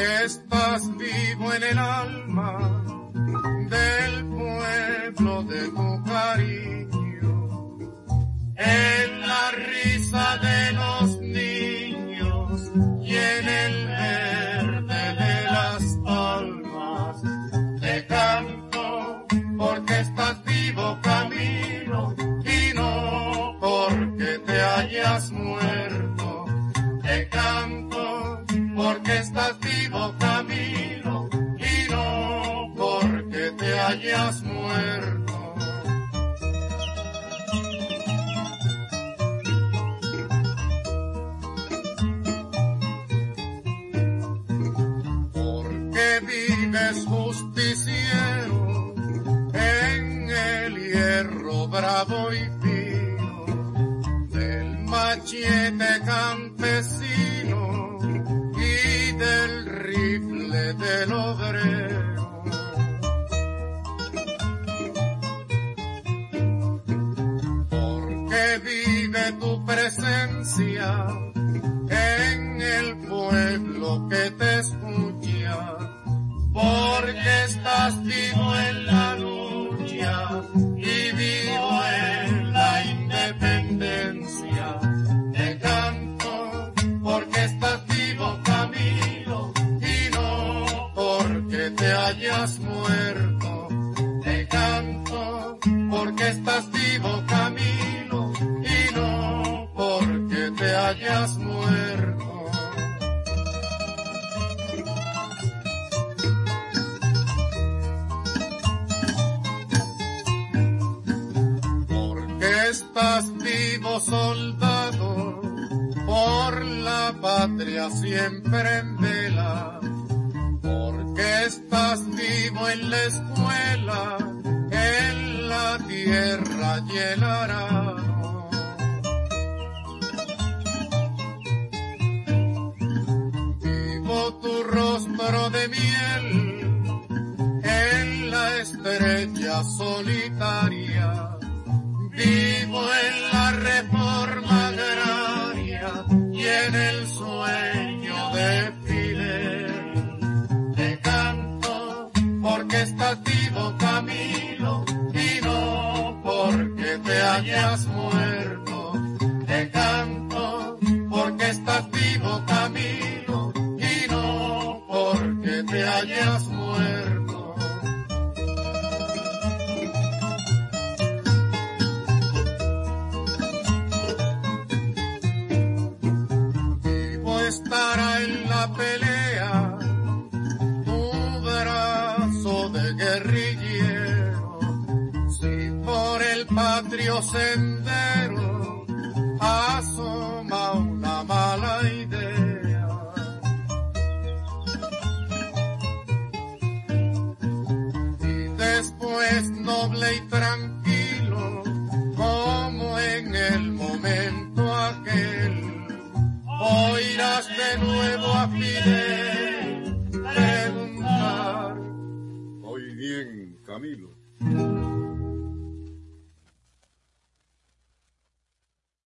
porque estás vivo en el alma del pueblo de tu cariño, en la risa de los niños y en el verde de las palmas. Te canto porque estás vivo, Camilo, y no porque te hayas muerto. Te canto porque estás vivo, Camilo, y no porque te hayas muerto. Porque vives justiciero en el hierro bravo y fino del machete campesino y del rifle del obrero. Porque vive tu presencia en el pueblo que te escucha, porque estás vivo en la lucha y vivo en la independencia. Te canto porque estás vivo, Camilo, y no porque te hayas muerto. Te canto porque estás vivo, Camilo, y no porque te hayas muerto. Estás vivo, soldado, por la patria siempre en vela, porque estás vivo en la escuela, en la tierra y el arado. Vivo tu rostro de miel en la estrella solitaria. Vivo en la reforma agraria y en el sueño de Fidel. Te canto porque estás vivo, Camilo, y no porque te hayas muerto. Te canto porque estás vivo, Camilo, y no porque te hayas muerto. Estará en la pelea tu brazo de guerrillero, si por el patrio sendero asoma una mala idea. Y después noble y tranquilo, como en el momento aquel, oirás de nuevo a Fidel preguntar: Oí bien, Camilo.